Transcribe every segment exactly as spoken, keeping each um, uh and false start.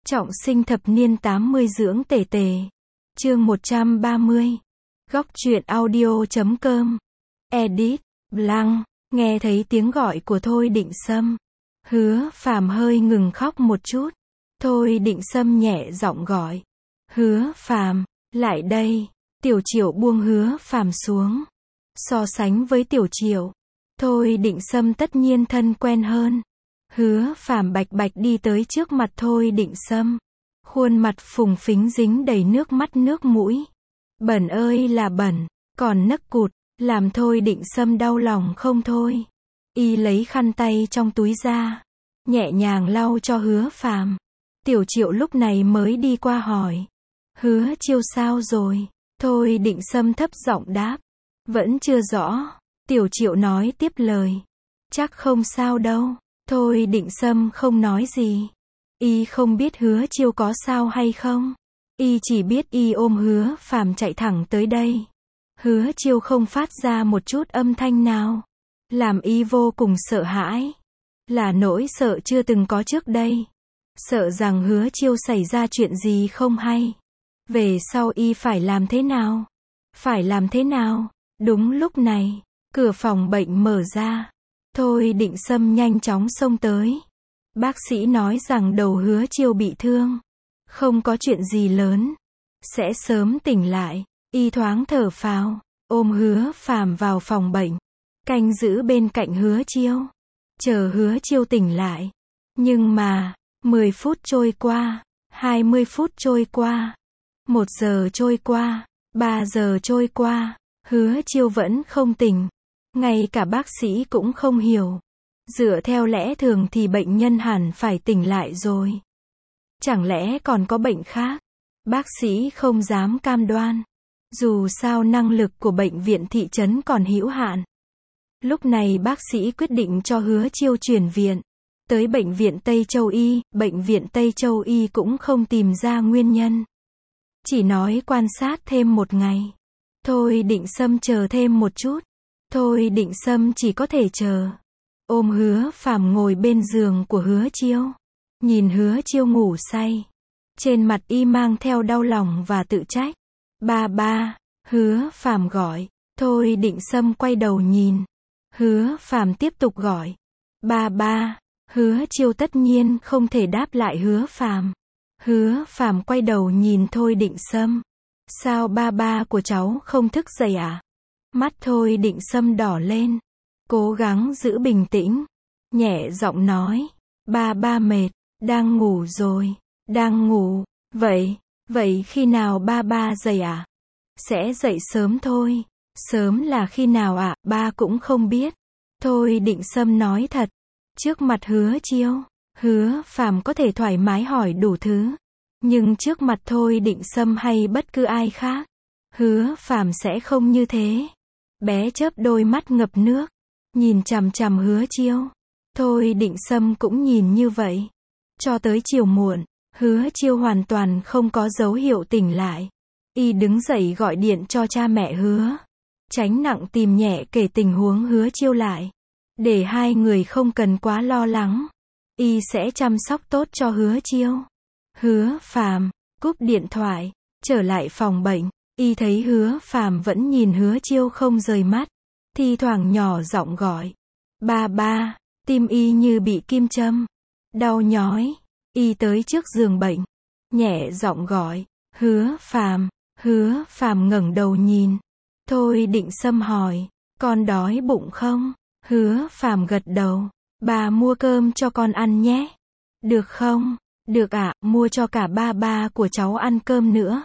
Trọng sinh thập niên tám mươi dưỡng tề tề. Chương một trăm ba mươi. Góc truyện audio chấm com. Edit, Blanc, nghe thấy tiếng gọi của Thôi Định Sâm. Hứa Phàm hơi ngừng khóc một chút. Thôi Định Sâm nhẹ giọng gọi. Hứa Phàm, lại đây. Tiểu Triệu buông Hứa Phàm xuống. So sánh với Tiểu Triệu, Thôi Định Sâm tất nhiên thân quen hơn. Hứa Phàm bạch bạch đi tới trước mặt Thôi Định Sâm. Khuôn mặt phùng phính dính đầy nước mắt nước mũi. Bẩn ơi là bẩn, còn nấc cụt, làm Thôi Định Sâm đau lòng không thôi. Y lấy khăn tay trong túi ra, nhẹ nhàng lau cho Hứa Phàm. Tiểu Triệu lúc này mới đi qua hỏi. Hứa Chiêu sao rồi? Thôi Định Sâm thấp giọng đáp. Vẫn chưa rõ. Tiểu Triệu nói tiếp lời. Chắc không sao đâu. Thôi Định Sâm không nói gì. Y không biết Hứa Chiêu có sao hay không. Y chỉ biết y ôm Hứa Phàm chạy thẳng tới đây. Hứa Chiêu không phát ra một chút âm thanh nào, làm y vô cùng sợ hãi. Là nỗi sợ chưa từng có trước đây. Sợ rằng Hứa Chiêu xảy ra chuyện gì không hay. Về sau y phải làm thế nào? Phải làm thế nào? Đúng lúc này, cửa phòng bệnh mở ra. Thôi Định Sâm nhanh chóng xông tới. Bác sĩ nói rằng đầu Hứa Chiêu bị thương. Không có chuyện gì lớn. Sẽ sớm tỉnh lại. Y thoáng thở phào, ôm Hứa Phàm vào phòng bệnh. Canh giữ bên cạnh Hứa Chiêu. Chờ Hứa Chiêu tỉnh lại. Nhưng mà, mười phút trôi qua, hai mươi phút trôi qua, một giờ trôi qua, ba giờ trôi qua, Hứa Chiêu vẫn không tỉnh. Ngay cả bác sĩ cũng không hiểu. Dựa theo lẽ thường thì bệnh nhân hẳn phải tỉnh lại rồi. Chẳng lẽ còn có bệnh khác? Bác sĩ không dám cam đoan. Dù sao năng lực của bệnh viện thị trấn còn hữu hạn. Lúc này bác sĩ quyết định cho Hứa Chiêu chuyển viện tới bệnh viện Tây Châu Y. Bệnh viện Tây Châu Y cũng không tìm ra nguyên nhân. Chỉ nói quan sát thêm một ngày. Thôi Định Sâm chờ thêm một chút. Thôi Định Sâm chỉ có thể chờ. Ôm Hứa Phàm ngồi bên giường của Hứa Chiêu. Nhìn Hứa Chiêu ngủ say. Trên mặt y mang theo đau lòng và tự trách. Ba ba, Hứa Phàm gọi. Thôi Định Sâm quay đầu nhìn. Hứa Phàm tiếp tục gọi. Ba ba, Hứa Chiêu tất nhiên không thể đáp lại Hứa Phàm. Hứa Phàm quay đầu nhìn Thôi Định Sâm. Sao ba ba của cháu không thức dậy à? Mắt Thôi Định Sâm đỏ lên. Cố gắng giữ bình tĩnh. Nhẹ giọng nói. Ba ba mệt. Đang ngủ rồi. Đang ngủ. Vậy, vậy khi nào ba ba dậy à? Sẽ dậy sớm thôi. Sớm là khi nào ạ? À? Ba cũng không biết. Thôi Định Sâm nói thật. Trước mặt Hứa Chiêu, Hứa Phàm có thể thoải mái hỏi đủ thứ. Nhưng trước mặt Thôi Định Sâm hay bất cứ ai khác, Hứa Phàm sẽ không như thế. Bé chớp đôi mắt ngập nước, nhìn chằm chằm Hứa Chiêu. Thôi Định Sâm cũng nhìn như vậy. Cho tới chiều muộn, Hứa Chiêu hoàn toàn không có dấu hiệu tỉnh lại. Y đứng dậy gọi điện cho cha mẹ Hứa. Tránh nặng tìm nhẹ kể tình huống Hứa Chiêu lại. Để hai người không cần quá lo lắng. Y sẽ chăm sóc tốt cho Hứa Chiêu. Hứa Phàm cúp điện thoại, trở lại phòng bệnh. Y thấy Hứa Phàm vẫn nhìn Hứa Chiêu không rời mắt. Thi thoảng nhỏ giọng gọi. Ba ba, tim y như bị kim châm. Đau nhói. Y tới trước giường bệnh. Nhẹ giọng gọi. Hứa Phàm. Hứa Phàm ngẩng đầu nhìn. Thôi Định Sâm hỏi. Con đói bụng không? Hứa Phàm gật đầu. Bà mua cơm cho con ăn nhé. Được không? Được ạ, à, mua cho cả ba ba của cháu ăn cơm nữa.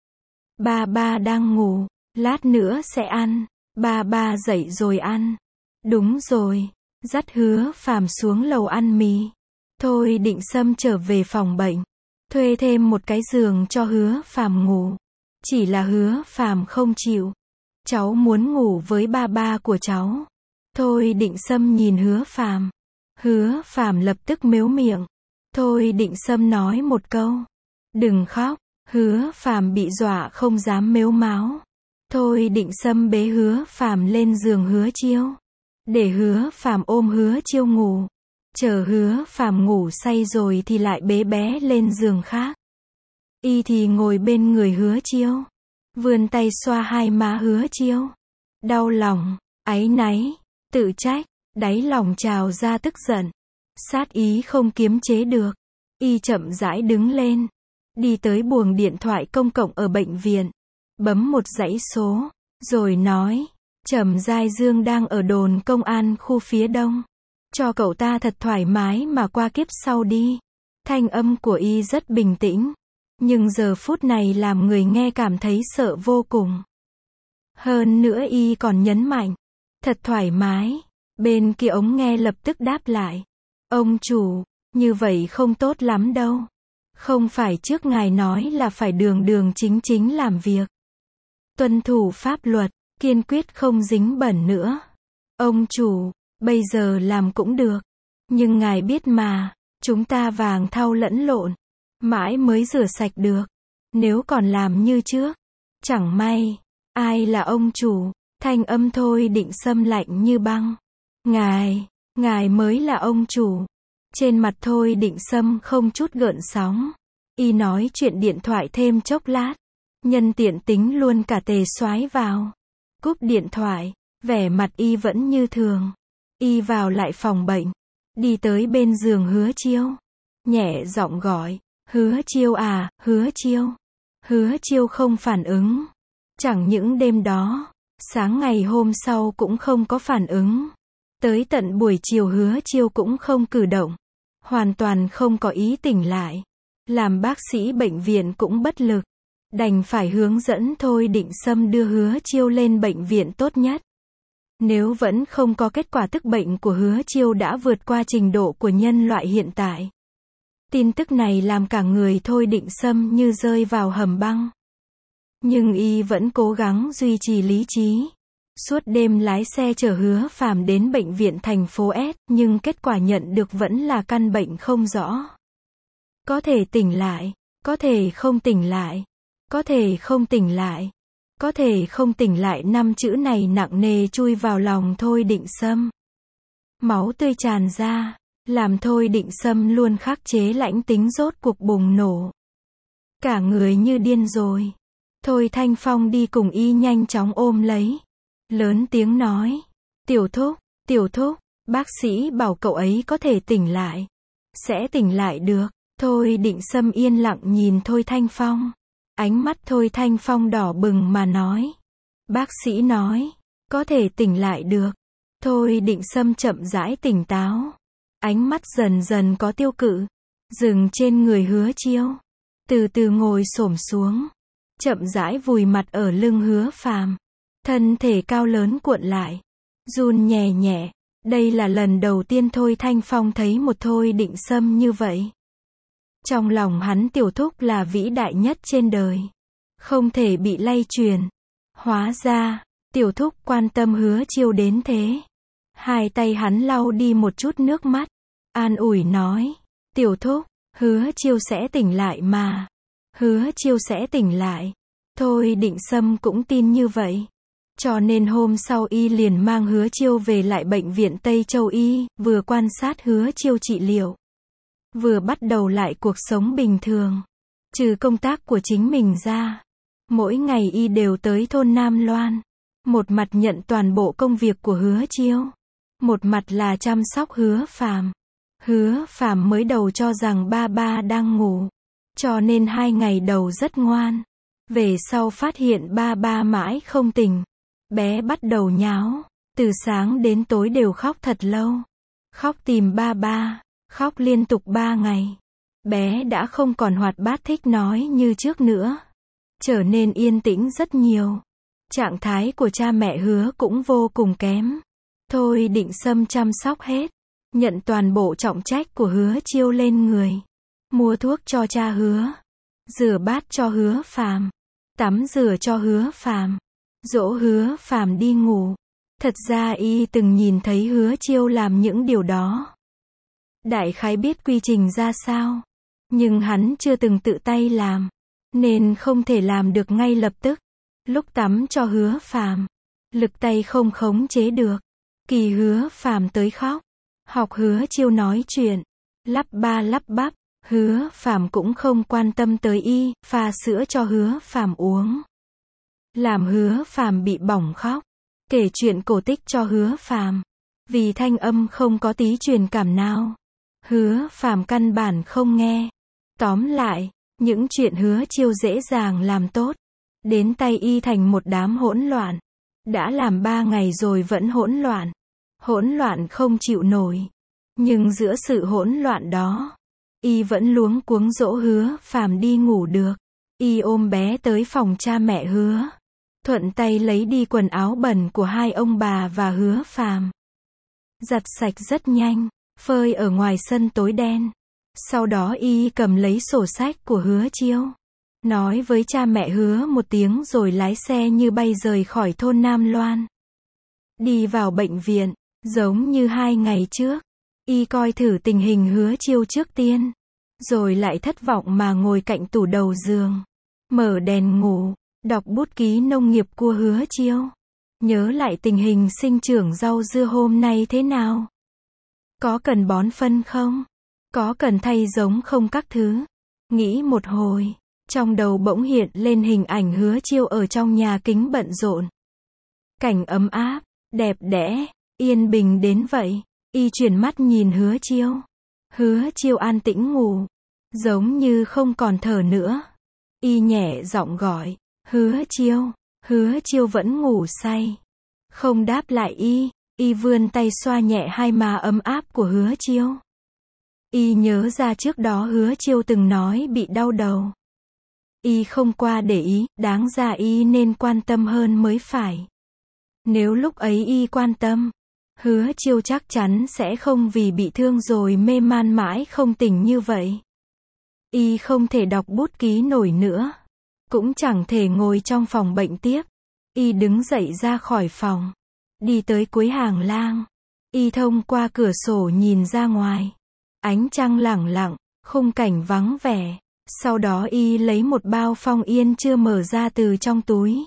Ba ba đang ngủ. Lát nữa sẽ ăn. Ba ba dậy rồi ăn. Đúng rồi. Dắt Hứa Phàm xuống lầu ăn mì. Thôi Định Sâm trở về phòng bệnh. Thuê thêm một cái giường cho Hứa Phàm ngủ. Chỉ là Hứa Phàm không chịu. Cháu muốn ngủ với ba ba của cháu. Thôi Định Sâm nhìn Hứa Phàm. Hứa Phàm lập tức mếu miệng. Thôi Định Sâm nói một câu. Đừng khóc. Hứa Phàm bị dọa không dám mếu máo. Thôi Định Sâm bế Hứa Phàm lên giường Hứa Chiêu. Để Hứa Phàm ôm Hứa Chiêu ngủ. Chờ Hứa Phàm ngủ say rồi thì lại bế bé lên giường khác. Y thì ngồi bên người Hứa Chiêu, vươn tay xoa hai má Hứa Chiêu. Đau lòng, áy náy, tự trách, đáy lòng trào ra tức giận, sát ý không kiềm chế được. Y chậm rãi đứng lên, đi tới buồng điện thoại công cộng ở bệnh viện, bấm một dãy số, rồi nói, Trầm Giai Dương đang ở đồn công an khu phía đông. Cho cậu ta thật thoải mái mà qua kiếp sau đi. Thanh âm của Y rất bình tĩnh, nhưng giờ phút này làm người nghe cảm thấy sợ vô cùng. Hơn nữa Y còn nhấn mạnh, thật thoải mái. Bên kia ống nghe lập tức đáp lại, ông chủ, như vậy không tốt lắm đâu. Không phải trước ngài nói là phải đường đường chính chính làm việc, tuân thủ pháp luật, kiên quyết không dính bẩn nữa. Ông chủ, bây giờ làm cũng được, nhưng ngài biết mà, chúng ta vàng thau lẫn lộn, mãi mới rửa sạch được. Nếu còn làm như trước, chẳng may, ai là ông chủ? Thanh âm Thôi Định Sâm lạnh như băng. Ngài, ngài mới là ông chủ. Trên mặt Thôi Định Sâm không chút gợn sóng. Y nói chuyện điện thoại thêm chốc lát, nhân tiện tính luôn cả Tề Soái vào. Cúp điện thoại, vẻ mặt Y vẫn như thường. Y vào lại phòng bệnh, đi tới bên giường Hứa Chiêu, nhẹ giọng gọi, Hứa Chiêu à, Hứa Chiêu. Hứa Chiêu không phản ứng. Chẳng những đêm đó, sáng ngày hôm sau cũng không có phản ứng. Tới tận buổi chiều Hứa Chiêu cũng không cử động, hoàn toàn không có ý tỉnh lại. Làm bác sĩ bệnh viện cũng bất lực, đành phải hướng dẫn Thôi Định Sâm đưa Hứa Chiêu lên bệnh viện tốt nhất. Nếu vẫn không có kết quả tức bệnh của Hứa Chiêu đã vượt qua trình độ của nhân loại hiện tại. Tin tức này làm cả người Thôi Định Sâm như rơi vào hầm băng. Nhưng Y vẫn cố gắng duy trì lý trí. Suốt đêm lái xe chở Hứa Phàm đến bệnh viện thành phố S, nhưng kết quả nhận được vẫn là căn bệnh không rõ. Có thể tỉnh lại, có thể không tỉnh lại, có thể không tỉnh lại, có thể không tỉnh lại. Năm chữ này nặng nề chui vào lòng Thôi Định Sâm. Máu tươi tràn ra, làm Thôi Định Sâm luôn khắc chế lãnh tính rốt cuộc bùng nổ. Cả người như điên rồi. Thôi Thanh Phong đi cùng Y nhanh chóng ôm lấy, lớn tiếng nói, tiểu thúc, tiểu thúc, bác sĩ bảo cậu ấy có thể tỉnh lại. Sẽ tỉnh lại được. Thôi Định Sâm yên lặng nhìn Thôi Thanh Phong. Ánh mắt Thôi Thanh Phong đỏ bừng mà nói, bác sĩ nói, có thể tỉnh lại được. Thôi Định Sâm chậm rãi tỉnh táo. Ánh mắt dần dần có tiêu cự, dừng trên người Hứa Chiêu. Từ từ ngồi xổm xuống, chậm rãi vùi mặt ở lưng Hứa Phàm. Thân thể cao lớn cuộn lại, run nhẹ nhẹ. Đây là lần đầu tiên Thôi Thanh Phong thấy một Thôi Định Sâm như vậy. Trong lòng hắn tiểu thúc là vĩ đại nhất trên đời, không thể bị lay truyền. Hóa ra, tiểu thúc quan tâm Hứa Chiêu đến thế. Hai tay hắn lau đi một chút nước mắt, an ủi nói, tiểu thúc, Hứa Chiêu sẽ tỉnh lại mà. Hứa Chiêu sẽ tỉnh lại. Thôi Định Sâm cũng tin như vậy. Cho nên hôm sau Y liền mang Hứa Chiêu về lại bệnh viện Tây Châu. Y vừa quan sát Hứa Chiêu trị liệu, vừa bắt đầu lại cuộc sống bình thường. Trừ công tác của chính mình ra, mỗi ngày Y đều tới thôn Nam Loan. Một mặt nhận toàn bộ công việc của Hứa Chiêu, một mặt là chăm sóc Hứa Phàm. Hứa Phàm mới đầu cho rằng ba ba đang ngủ, cho nên hai ngày đầu rất ngoan. Về sau phát hiện ba ba mãi không tỉnh, bé bắt đầu nháo, từ sáng đến tối đều khóc thật lâu. Khóc tìm ba ba, khóc liên tục ba ngày. Bé đã không còn hoạt bát thích nói như trước nữa, trở nên yên tĩnh rất nhiều. Trạng thái của cha mẹ Hứa cũng vô cùng kém. Thôi Định Sâm chăm sóc hết, nhận toàn bộ trọng trách của Hứa Chiêu lên người. Mua thuốc cho cha Hứa, rửa bát cho Hứa Phàm, tắm rửa cho Hứa Phàm, dỗ Hứa Phàm đi ngủ. Thật ra Y từng nhìn thấy Hứa Chiêu làm những điều đó, đại khái biết quy trình ra sao, nhưng hắn chưa từng tự tay làm, nên không thể làm được ngay lập tức. Lúc tắm cho Hứa Phàm, lực tay không khống chế được, kỳ Hứa Phàm tới khóc. học Hứa Chiêu nói chuyện, lắp ba lắp bắp. Hứa Phàm cũng không quan tâm tới y, pha sữa cho Hứa Phàm uống. Làm Hứa Phàm bị bỏng khóc, kể chuyện cổ tích cho Hứa Phàm. Vì thanh âm không có tí truyền cảm nào, Hứa Phàm căn bản không nghe. Tóm lại, những chuyện Hứa Chiêu dễ dàng làm tốt, đến tay y thành một đám hỗn loạn. Đã làm ba ngày rồi vẫn hỗn loạn. Hỗn loạn không chịu nổi. Nhưng giữa sự hỗn loạn đó, y vẫn luống cuống dỗ Hứa Phàm đi ngủ được. Y ôm bé tới phòng cha mẹ Hứa, thuận tay lấy đi quần áo bẩn của hai ông bà và Hứa Phàm. Giặt sạch rất nhanh, phơi ở ngoài sân tối đen. Sau đó y cầm lấy sổ sách của Hứa Chiêu, nói với cha mẹ Hứa một tiếng rồi lái xe như bay rời khỏi thôn Nam Loan. Đi vào bệnh viện, giống như hai ngày trước, y coi thử tình hình Hứa Chiêu trước tiên, rồi lại thất vọng mà ngồi cạnh tủ đầu giường, mở đèn ngủ, đọc bút ký nông nghiệp của Hứa Chiêu. Nhớ lại tình hình sinh trưởng rau dưa hôm nay thế nào? Có cần bón phân không? Có cần thay giống không các thứ? Nghĩ một hồi, trong đầu bỗng hiện lên hình ảnh Hứa Chiêu ở trong nhà kính bận rộn. Cảnh ấm áp, đẹp đẽ, yên bình đến vậy. Y chuyển mắt nhìn Hứa Chiêu. Hứa Chiêu an tĩnh ngủ, giống như không còn thở nữa. Y nhẹ giọng gọi, Hứa Chiêu. Hứa Chiêu vẫn ngủ say, không đáp lại y. Y vươn tay xoa nhẹ hai má ấm áp của Hứa Chiêu. Y nhớ ra trước đó Hứa Chiêu từng nói bị đau đầu. Y không qua để ý, đáng ra y nên quan tâm hơn mới phải. Nếu lúc ấy y quan tâm, Hứa Chiêu chắc chắn sẽ không vì bị thương rồi mê man mãi không tỉnh như vậy. Y không thể đọc bút ký nổi nữa, cũng chẳng thể ngồi trong phòng bệnh tiếp. Y đứng dậy ra khỏi phòng, đi tới cuối hàng lang. Y thông qua cửa sổ nhìn ra ngoài. Ánh trăng lẳng lặng, khung cảnh vắng vẻ. Sau đó y lấy một bao phong yên chưa mở ra từ trong túi.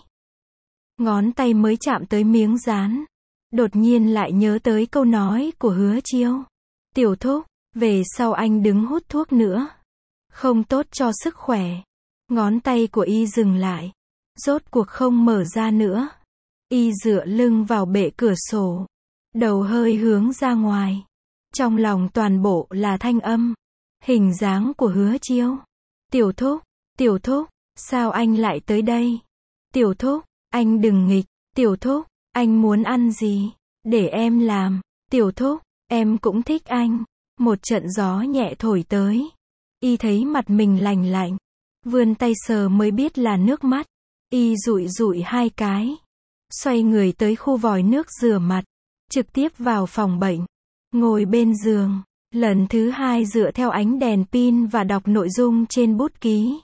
Ngón tay mới chạm tới miếng dán, đột nhiên lại nhớ tới câu nói của Hứa Chiêu. Tiểu thúc, về sau anh đừng hút thuốc nữa, không tốt cho sức khỏe. Ngón tay của y dừng lại, rốt cuộc không mở ra nữa. Y dựa lưng vào bệ cửa sổ, đầu hơi hướng ra ngoài. Trong lòng toàn bộ là thanh âm, hình dáng của Hứa Chiêu. Tiểu thúc, tiểu thúc, sao anh lại tới đây? Tiểu thúc, anh đừng nghịch. Tiểu thúc, anh muốn ăn gì? Để em làm. Tiểu thúc, em cũng thích anh. Một trận gió nhẹ thổi tới. Y thấy mặt mình lành lạnh, vươn tay sờ mới biết là nước mắt. Y dụi dụi hai cái, xoay người tới khu vòi nước rửa mặt, trực tiếp vào phòng bệnh, ngồi bên giường, lần thứ hai dựa theo ánh đèn pin và đọc nội dung trên bút ký.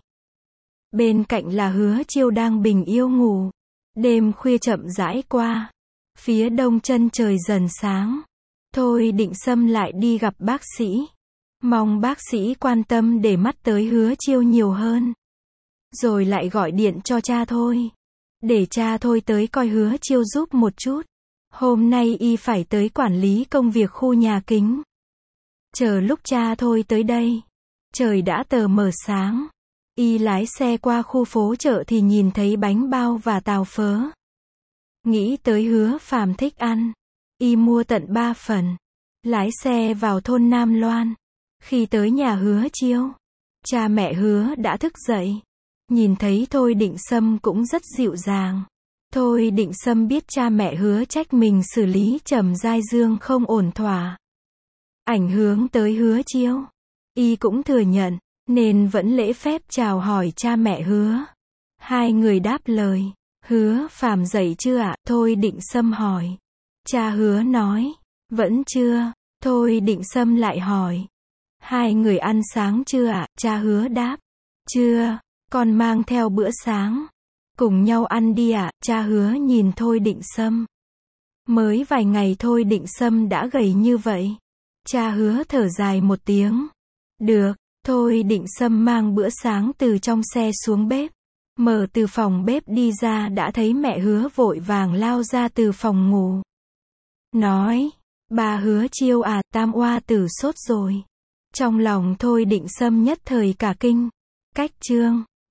Bên cạnh là Hứa Chiêu đang bình yêu ngủ. Đêm khuya chậm rãi qua, phía đông chân trời dần sáng. Thôi Định Sâm lại đi gặp bác sĩ, mong bác sĩ quan tâm để mắt tới Hứa Chiêu nhiều hơn. Rồi lại gọi điện cho cha Thôi, để cha Thôi tới coi Hứa Chiêu giúp một chút. Hôm nay y phải tới quản lý công việc khu nhà kính. Chờ lúc cha Thôi tới đây, trời đã tờ mờ sáng. Y lái xe qua khu phố chợ thì nhìn thấy bánh bao và tàu phớ. Nghĩ tới Hứa Phàm thích ăn, y mua tận ba phần, lái xe vào thôn Nam Loan. Khi tới nhà Hứa Chiêu, cha mẹ Hứa đã thức dậy. Nhìn thấy Thôi Định Sâm cũng rất dịu dàng. Thôi Định Sâm biết cha mẹ Hứa trách mình xử lý Trầm Giai Dương không ổn thỏa, ảnh hưởng tới Hứa Chiêu. Y cũng thừa nhận, nên vẫn lễ phép chào hỏi cha mẹ Hứa. Hai người đáp lời. Hứa Phàm dậy chưa ạ? Thôi Định Sâm hỏi. Cha Hứa nói, vẫn chưa. Thôi Định Sâm lại hỏi, hai người ăn sáng chưa ạ? Cha Hứa đáp, chưa, con mang theo bữa sáng, cùng nhau ăn đi ạ. Cha Hứa nhìn Thôi Định Sâm. Mới vài ngày Thôi Định Sâm đã gầy như vậy. Cha Hứa thở dài một tiếng. Được. Thôi Định Sâm mang bữa sáng từ trong xe xuống bếp. Mở từ phòng bếp đi ra đã thấy mẹ Hứa vội vàng lao ra từ phòng ngủ. Nói, Ba Hứa Chiêu à, tam oa tử sốt rồi. Trong lòng Thôi Định Sâm nhất thời cả kinh. Cách chương